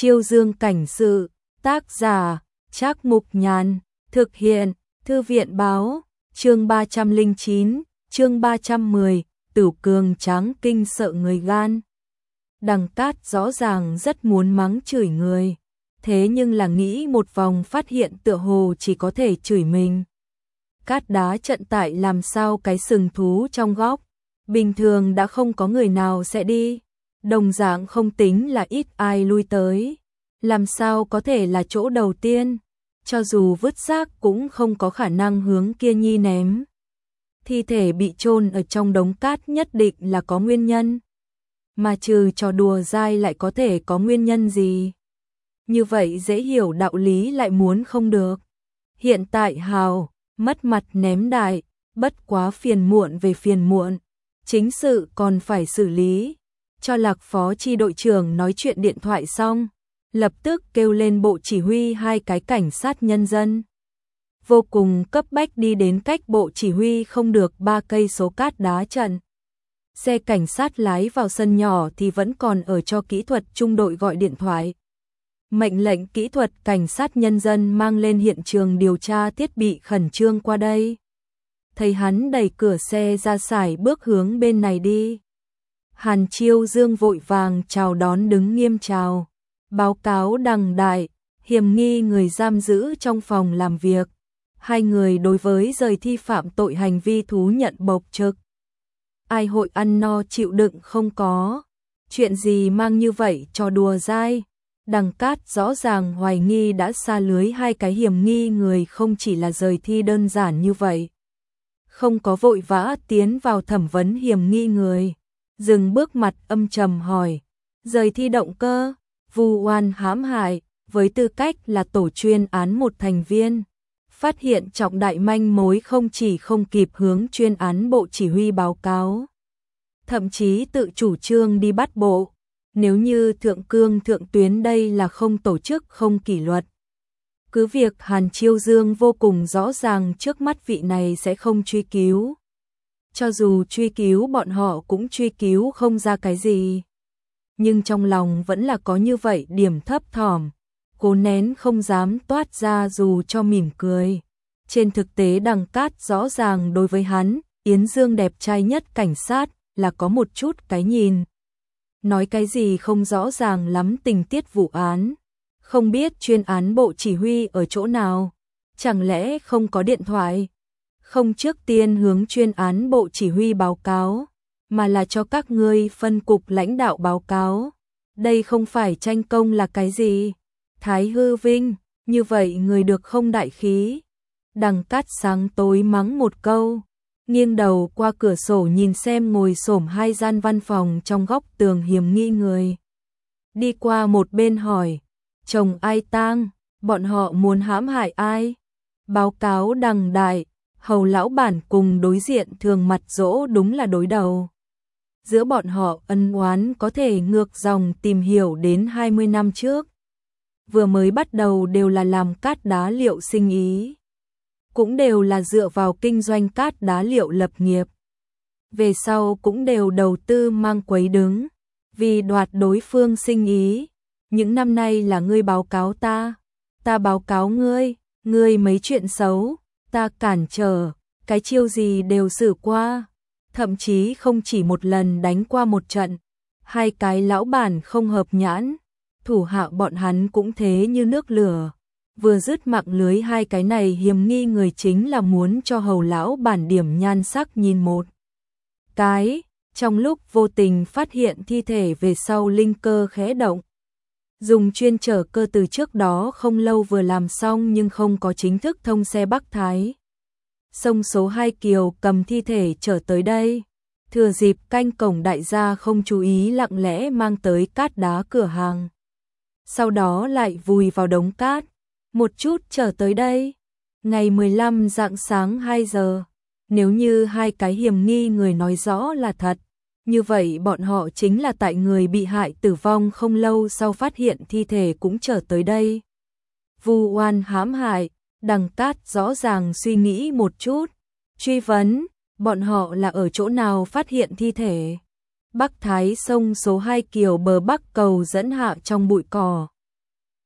Chiêu Dương cảnh sự, tác giả, Trác Mục Nhàn, thực hiện, Thư viện báo, chương 309, chương 310, Tửu Cường Tráng Kinh sợ người gan. Đằng Cát rõ ràng rất muốn mắng chửi người, thế nhưng là nghĩ một vòng phát hiện tựa hồ chỉ có thể chửi mình. Cát đá trận tại làm sao cái sừng thú trong góc, bình thường đã không có người nào sẽ đi, đồng dạng không tính là ít ai lui tới, làm sao có thể là chỗ đầu tiên, cho dù vứt rác cũng không có khả năng hướng kia nhi ném. Thi thể bị chôn ở trong đống cát nhất định là có nguyên nhân, mà trừ trò đùa dai lại có thể có nguyên nhân gì? Như vậy dễ hiểu đạo lý lại muốn không được. Hiện tại hào, mất mặt ném đại, bất quá phiền muộn về phiền muộn, chính sự còn phải xử lý. Cho Lạc phó chi đội trưởng nói chuyện điện thoại xong, lập tức kêu lên bộ chỉ huy hai cái cảnh sát nhân dân. Vô cùng cấp bách đi đến cách bộ chỉ huy không được 3 cây số cát đá trận. Xe cảnh sát lái vào sân nhỏ thì vẫn còn ở cho kỹ thuật trung đội gọi điện thoại. Mệnh lệnh kỹ thuật cảnh sát nhân dân mang lên hiện trường điều tra thiết bị khẩn trương qua đây. Thấy hắn đẩy cửa xe ra sải bước hướng bên này đi. Hàn Chiêu Dương vội vàng chào đón đứng nghiêm chào. Báo cáo đằng đại, hiểm nghi người giam giữ trong phòng làm việc. Hai người đối với rời thi phạm tội hành vi thú nhận bộc trực. Ai hội ăn no chịu đựng không có. Chuyện gì mang như vậy cho đùa dai. Đằng Cát rõ ràng hoài nghi đã xa lưới hai cái hiểm nghi người không chỉ là rời thi đơn giản như vậy. Không có vội vã tiến vào thẩm vấn hiểm nghi người. Dừng bước mặt âm trầm hỏi. Rời thi động cơ, vu oan hãm hại, với tư cách là tổ chuyên án một thành viên. Phát hiện trọng đại manh mối không chỉ không kịp hướng chuyên án bộ chỉ huy báo cáo. Thậm chí tự chủ trương đi bắt bộ. Nếu như thượng cương thượng tuyến đây là không tổ chức không kỷ luật. Cứ việc Hàn Chiêu Dương vô cùng rõ ràng trước mắt vị này sẽ không truy cứu. Cho dù truy cứu bọn họ cũng truy cứu không ra cái gì. Nhưng trong lòng vẫn là có như vậy điểm thấp thỏm. Cố nén không dám toát ra dù cho mỉm cười. Trên thực tế Đằng Cát rõ ràng đối với hắn, Yến Dương đẹp trai nhất cảnh sát là có một chút cái nhìn. Nói cái gì không rõ ràng lắm tình tiết vụ án. Không biết chuyên án bộ chỉ huy ở chỗ nào. Chẳng lẽ không có điện thoại? Không trước tiên hướng chuyên án bộ chỉ huy báo cáo, mà là cho các ngươi phân cục lãnh đạo báo cáo. Đây không phải tranh công là cái gì? Thái hư vinh, như vậy người được không đại khí? Đằng Cát sáng tối mắng một câu, nghiêng đầu qua cửa sổ nhìn xem ngồi xổm hai gian văn phòng trong góc tường hiểm nghi người. Đi qua một bên hỏi, chồng ai tang, bọn họ muốn hãm hại ai? Báo cáo Đằng đại, Hầu lão bản cùng đối diện thường mặt dỗ đúng là đối đầu. Giữa bọn họ ân oán có thể ngược dòng tìm hiểu đến 20 năm trước. Vừa mới bắt đầu đều là làm cát đá liệu sinh ý. Cũng đều là dựa vào kinh doanh cát đá liệu lập nghiệp. Về sau cũng đều đầu tư mang quấy đứng. Vì đoạt đối phương sinh ý. Những năm nay là ngươi báo cáo ta báo cáo ngươi mấy chuyện xấu, ta cản trở, cái chiêu gì đều xử qua. Thậm chí không chỉ một lần đánh qua một trận. Hai cái lão bản không hợp nhãn. Thủ hạ bọn hắn cũng thế như nước lửa. Vừa dứt mạng lưới hai cái này hiểm nghi người chính là muốn cho Hầu lão bản điểm nhan sắc nhìn một cái. Trong lúc vô tình phát hiện thi thể về sau linh cơ khẽ động. Dùng chuyên chở cơ từ trước đó không lâu vừa làm xong nhưng không có chính thức thông xe Bắc Thái. Sông số 2 Kiều cầm thi thể trở tới đây. Thừa dịp canh cổng đại gia không chú ý lặng lẽ mang tới cát đá cửa hàng. Sau đó lại vùi vào đống cát. Một chút trở tới đây. Ngày 15 rạng sáng 2 giờ. Nếu như hai cái hiểm nghi người nói rõ là thật. Như vậy bọn họ chính là tại người bị hại tử vong không lâu sau phát hiện thi thể cũng trở tới đây. Vu oan hãm hại. Đằng Cát rõ ràng suy nghĩ một chút. Truy vấn, bọn họ là ở chỗ nào phát hiện thi thể? Bắc Thái sông số 2 Kiều bờ Bắc cầu dẫn hạ trong bụi cỏ.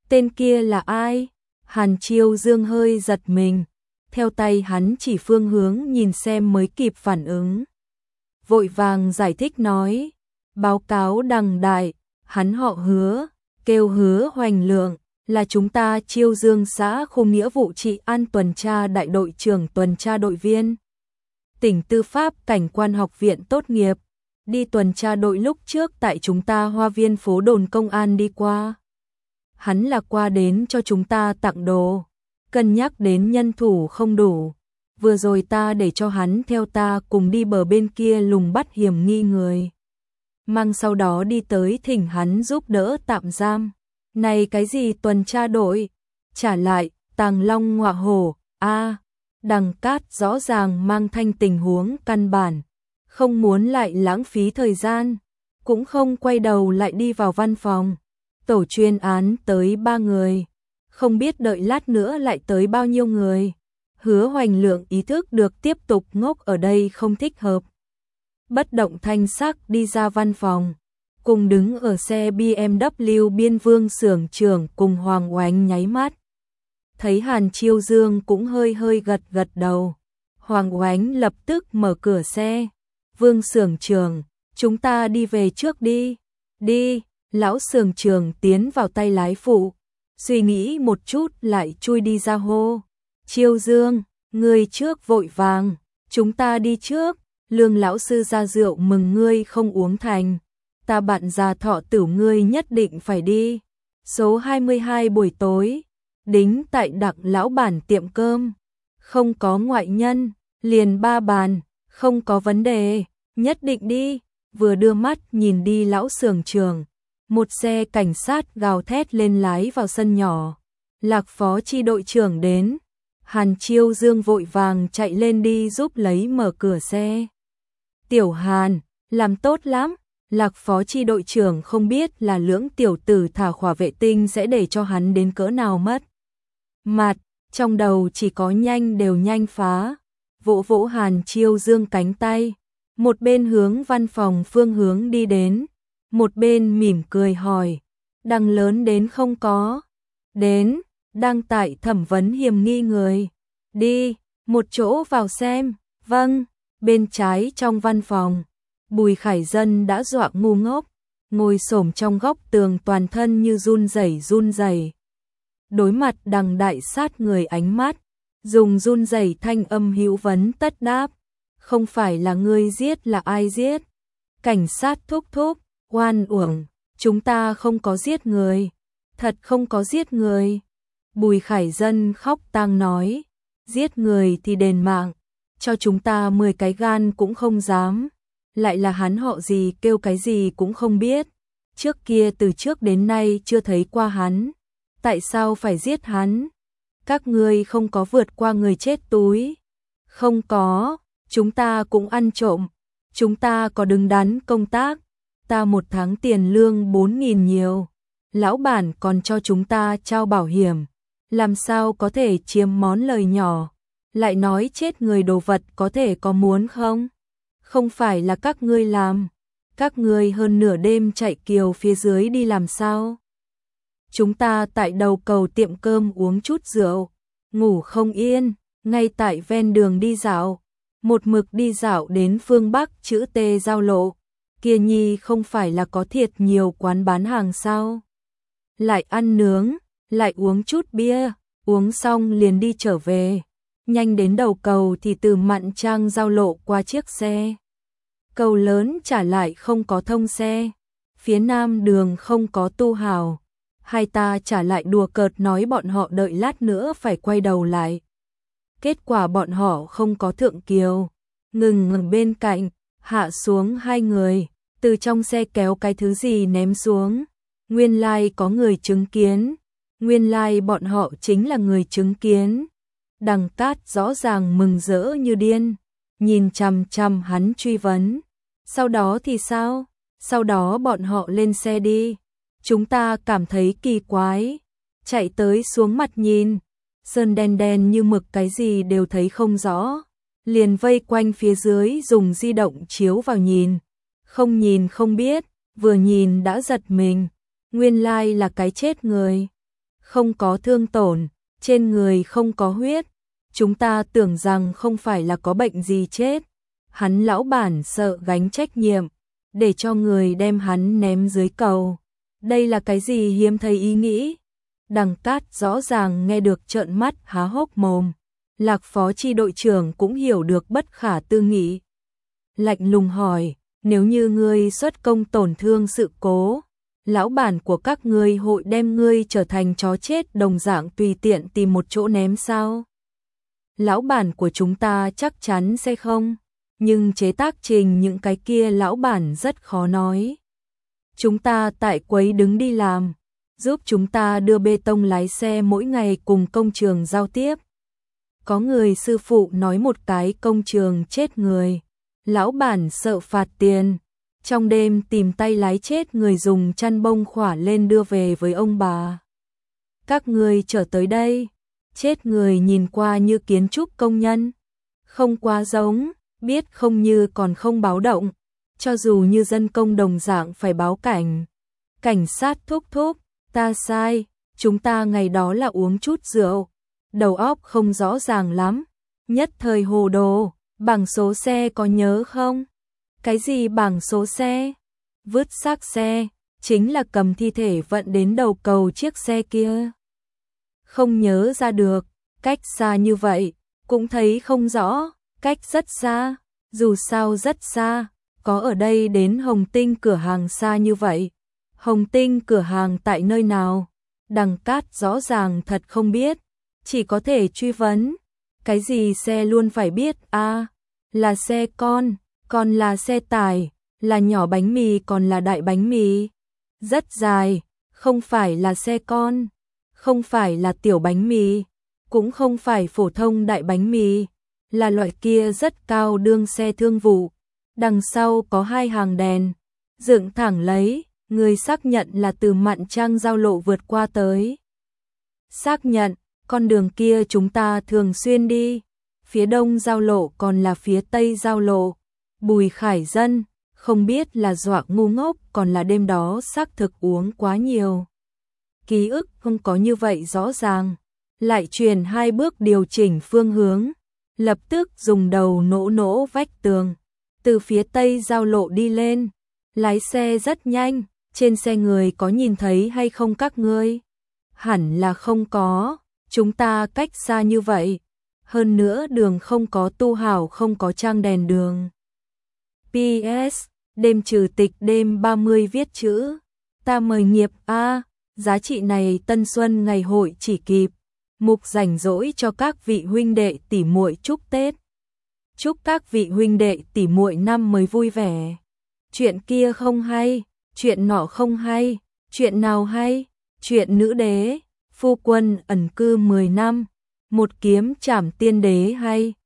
Tên kia là ai? Hàn Chiêu Dương hơi giật mình, theo tay hắn chỉ phương hướng nhìn xem mới kịp phản ứng. Vội vàng giải thích nói, báo cáo đằng đại, hắn họ Hứa, kêu Hứa Hoành Lượng, là chúng ta Chiêu Dương xã khu nghĩa vụ trị an tuần tra đại đội trưởng tuần tra đội viên. Tỉnh Tư pháp Cảnh quan học viện tốt nghiệp, đi tuần tra đội lúc trước tại chúng ta Hoa Viên phố đồn công an đi qua. Hắn là qua đến cho chúng ta tặng đồ, cân nhắc đến nhân thủ không đủ. Vừa rồi ta để cho hắn theo ta cùng đi bờ bên kia lùng bắt hiểm nghi người. Mang sau đó đi tới thỉnh hắn giúp đỡ tạm giam. Này cái gì tuần tra đội? Trả lại, Tàng Long ngọa hổ, Đằng Cát rõ ràng mang thanh tình huống căn bản. Không muốn lại lãng phí thời gian, cũng không quay đầu lại đi vào văn phòng. Tổ chuyên án tới 3 người, không biết đợi lát nữa lại tới bao nhiêu người. Hứa Hoành Lượng ý thức được tiếp tục ngốc ở đây không thích hợp. Bất động thanh sắc đi ra văn phòng, cùng đứng ở xe BMW Biên Vương xưởng trưởng cùng Hoàng Oánh nháy mắt. Thấy Hàn Chiêu Dương cũng hơi gật gật đầu. Hoàng Oánh lập tức mở cửa xe. Vương xưởng trưởng, chúng ta đi về trước đi. Đi, lão xưởng trưởng tiến vào tay lái phụ. Suy nghĩ một chút lại chui đi ra hô. Chiêu Dương, ngươi trước vội vàng, chúng ta đi trước. Lương lão sư ra rượu mừng ngươi không uống thành. Ta bạn già Thọ Tử ngươi nhất định phải đi. Số 22 buổi tối, đính tại Đặng lão bản tiệm cơm. Không có ngoại nhân, liền 3 bàn, không có vấn đề, nhất định đi. Vừa đưa mắt nhìn đi lão xưởng trưởng, một xe cảnh sát gào thét lên lái vào sân nhỏ. Lạc phó chi đội trưởng đến. Hàn Chiêu Dương vội vàng chạy lên đi giúp lấy mở cửa xe. Tiểu Hàn, làm tốt lắm. Lạc phó chi đội trưởng không biết là Lưỡng tiểu tử thả khỏa vệ tinh sẽ để cho hắn đến cỡ nào mất. Mặt, trong đầu chỉ có nhanh đều nhanh phá. Vỗ vỗ Hàn Chiêu Dương cánh tay. Một bên hướng văn phòng phương hướng đi đến. Một bên mỉm cười hỏi. Đằng lớn đến không có? Đến, đang tại thẩm vấn hiểm nghi người. Đi, một chỗ vào xem. Vâng, bên trái trong văn phòng. Bùi Khải Dân đã dọa ngu ngốc, ngồi xổm trong góc tường toàn thân như run rẩy. Đối mặt Đằng đại sát người ánh mắt, dùng run rẩy thanh âm hữu vấn tất đáp. Không phải là ngươi giết là ai giết? Cảnh sát thúc thúc, oan uổng, chúng ta không có giết người, thật không có giết người. Bùi Khải Dân khóc tang nói, giết người thì đền mạng, cho chúng ta 10 cái gan cũng không dám. Lại là hắn họ gì kêu cái gì cũng không biết. Trước kia từ trước đến nay chưa thấy qua hắn. Tại sao phải giết hắn? Các ngươi không có vượt qua người chết túi. Không có, chúng ta cũng ăn trộm. Chúng ta có đứng đắn công tác. Ta 1 tháng tiền lương 4.000 nhiều. Lão bản còn cho chúng ta trao bảo hiểm. Làm sao có thể chiếm món lời nhỏ. Lại nói chết người đồ vật có thể có muốn không? Không phải là các ngươi làm. Các ngươi hơn nửa đêm chạy kiều phía dưới đi làm sao? Chúng ta tại đầu cầu tiệm cơm uống chút rượu, ngủ không yên, ngay tại ven đường đi dạo. Một mực đi dạo đến phương Bắc chữ T giao lộ. Kia nhi không phải là có thiệt nhiều quán bán hàng sao? Lại ăn nướng, lại uống chút bia, uống xong liền đi trở về. Nhanh đến đầu cầu thì từ Mạn Trang giao lộ qua chiếc xe. Cầu lớn trả lại không có thông xe. Phía nam đường không có tu hào. Hai ta trả lại đùa cợt nói bọn họ đợi lát nữa phải quay đầu lại. Kết quả bọn họ không có thượng kiều. Ngừng bên cạnh, hạ xuống 2 người. Từ trong xe kéo cái thứ gì ném xuống. Nguyên lai có người chứng kiến. Nguyên lai bọn họ chính là người chứng kiến. Đằng Cát rõ ràng mừng rỡ như điên, nhìn chằm chằm hắn truy vấn. Sau đó thì sao? Sau đó bọn họ lên xe đi. Chúng ta cảm thấy kỳ quái, chạy tới xuống mặt nhìn, sơn đen đen như mực cái gì đều thấy không rõ. Liền vây quanh phía dưới dùng di động chiếu vào nhìn. Không nhìn không biết, vừa nhìn đã giật mình. Nguyên lai là cái chết người. không có thương tổn, trên người không có huyết. Chúng ta tưởng rằng không phải là có bệnh gì chết. Hắn lão bản sợ gánh trách nhiệm, để cho người đem hắn ném dưới cầu. Đây là cái gì hiếm thấy ý nghĩ? Đằng Cát rõ ràng nghe được trợn mắt há hốc mồm. Lạc phó chi đội trưởng cũng hiểu được bất khả tư nghị. Lạnh lùng hỏi, nếu như ngươi xuất công tổn thương sự cố, lão bản của các ngươi hội đem ngươi trở thành chó chết đồng dạng tùy tiện tìm một chỗ ném sao? Lão bản của chúng ta chắc chắn sẽ không, nhưng chế tác trình những cái kia lão bản rất khó nói. Chúng ta tại quấy đứng đi làm, giúp chúng ta đưa bê tông lái xe mỗi ngày cùng công trường giao tiếp. Có người sư phụ nói một cái công trường chết người, lão bản sợ phạt tiền, trong đêm tìm tay lái chết người dùng chăn bông khỏa lên đưa về với ông bà. Các người trở tới đây, chết người nhìn qua như kiến trúc công nhân, không quá giống, biết không như còn không báo động, cho dù như dân công đồng dạng phải báo cảnh. Cảnh sát thúc thúc, ta sai, chúng ta ngày đó là uống chút rượu, đầu óc không rõ ràng lắm, nhất thời hồ đồ. Bảng số xe có nhớ không? Cái gì bảng số xe? Vứt xác xe, chính là cầm thi thể vận đến đầu cầu chiếc xe kia. Không nhớ ra được, cách xa như vậy, cũng thấy không rõ, cách rất xa, dù sao rất xa, có ở đây đến Hồng Tinh cửa hàng xa như vậy. Hồng Tinh cửa hàng tại nơi nào? Đằng Cát rõ ràng thật không biết, chỉ có thể truy vấn. Cái gì xe luôn phải biết à, là xe con là xe tải, là nhỏ bánh mì còn là đại bánh mì. Rất dài, không phải là xe con, không phải là tiểu bánh mì, cũng không phải phổ thông đại bánh mì, là loại kia rất cao đương xe thương vụ. Đằng sau có hai hàng đèn, dựng thẳng lấy, người xác nhận là từ Mạn Trang giao lộ vượt qua tới. Xác nhận, con đường kia chúng ta thường xuyên đi, phía đông giao lộ còn là phía tây giao lộ. Bùi Khải Dân, không biết là dọa ngu ngốc còn là đêm đó xác thực uống quá nhiều. Ký ức không có như vậy rõ ràng, lại truyền hai bước điều chỉnh phương hướng, lập tức dùng đầu nỗ nỗ vách tường, từ phía tây giao lộ đi lên, lái xe rất nhanh, trên xe người có nhìn thấy hay không các ngươi? Hẳn là không có, chúng ta cách xa như vậy, hơn nữa đường không có tu hảo không có trang đèn đường. PS, đêm trừ tịch đêm 30 viết chữ, ta mời nghiệp a, giá trị này Tân Xuân ngày hội chỉ kịp. Mục rảnh rỗi cho các vị huynh đệ tỷ muội chúc Tết. Chúc các vị huynh đệ tỷ muội năm mới vui vẻ. Chuyện kia không hay, chuyện nọ không hay, chuyện nào hay? Chuyện nữ đế, phu quân ẩn cư 10 năm, một kiếm trảm tiên đế hay.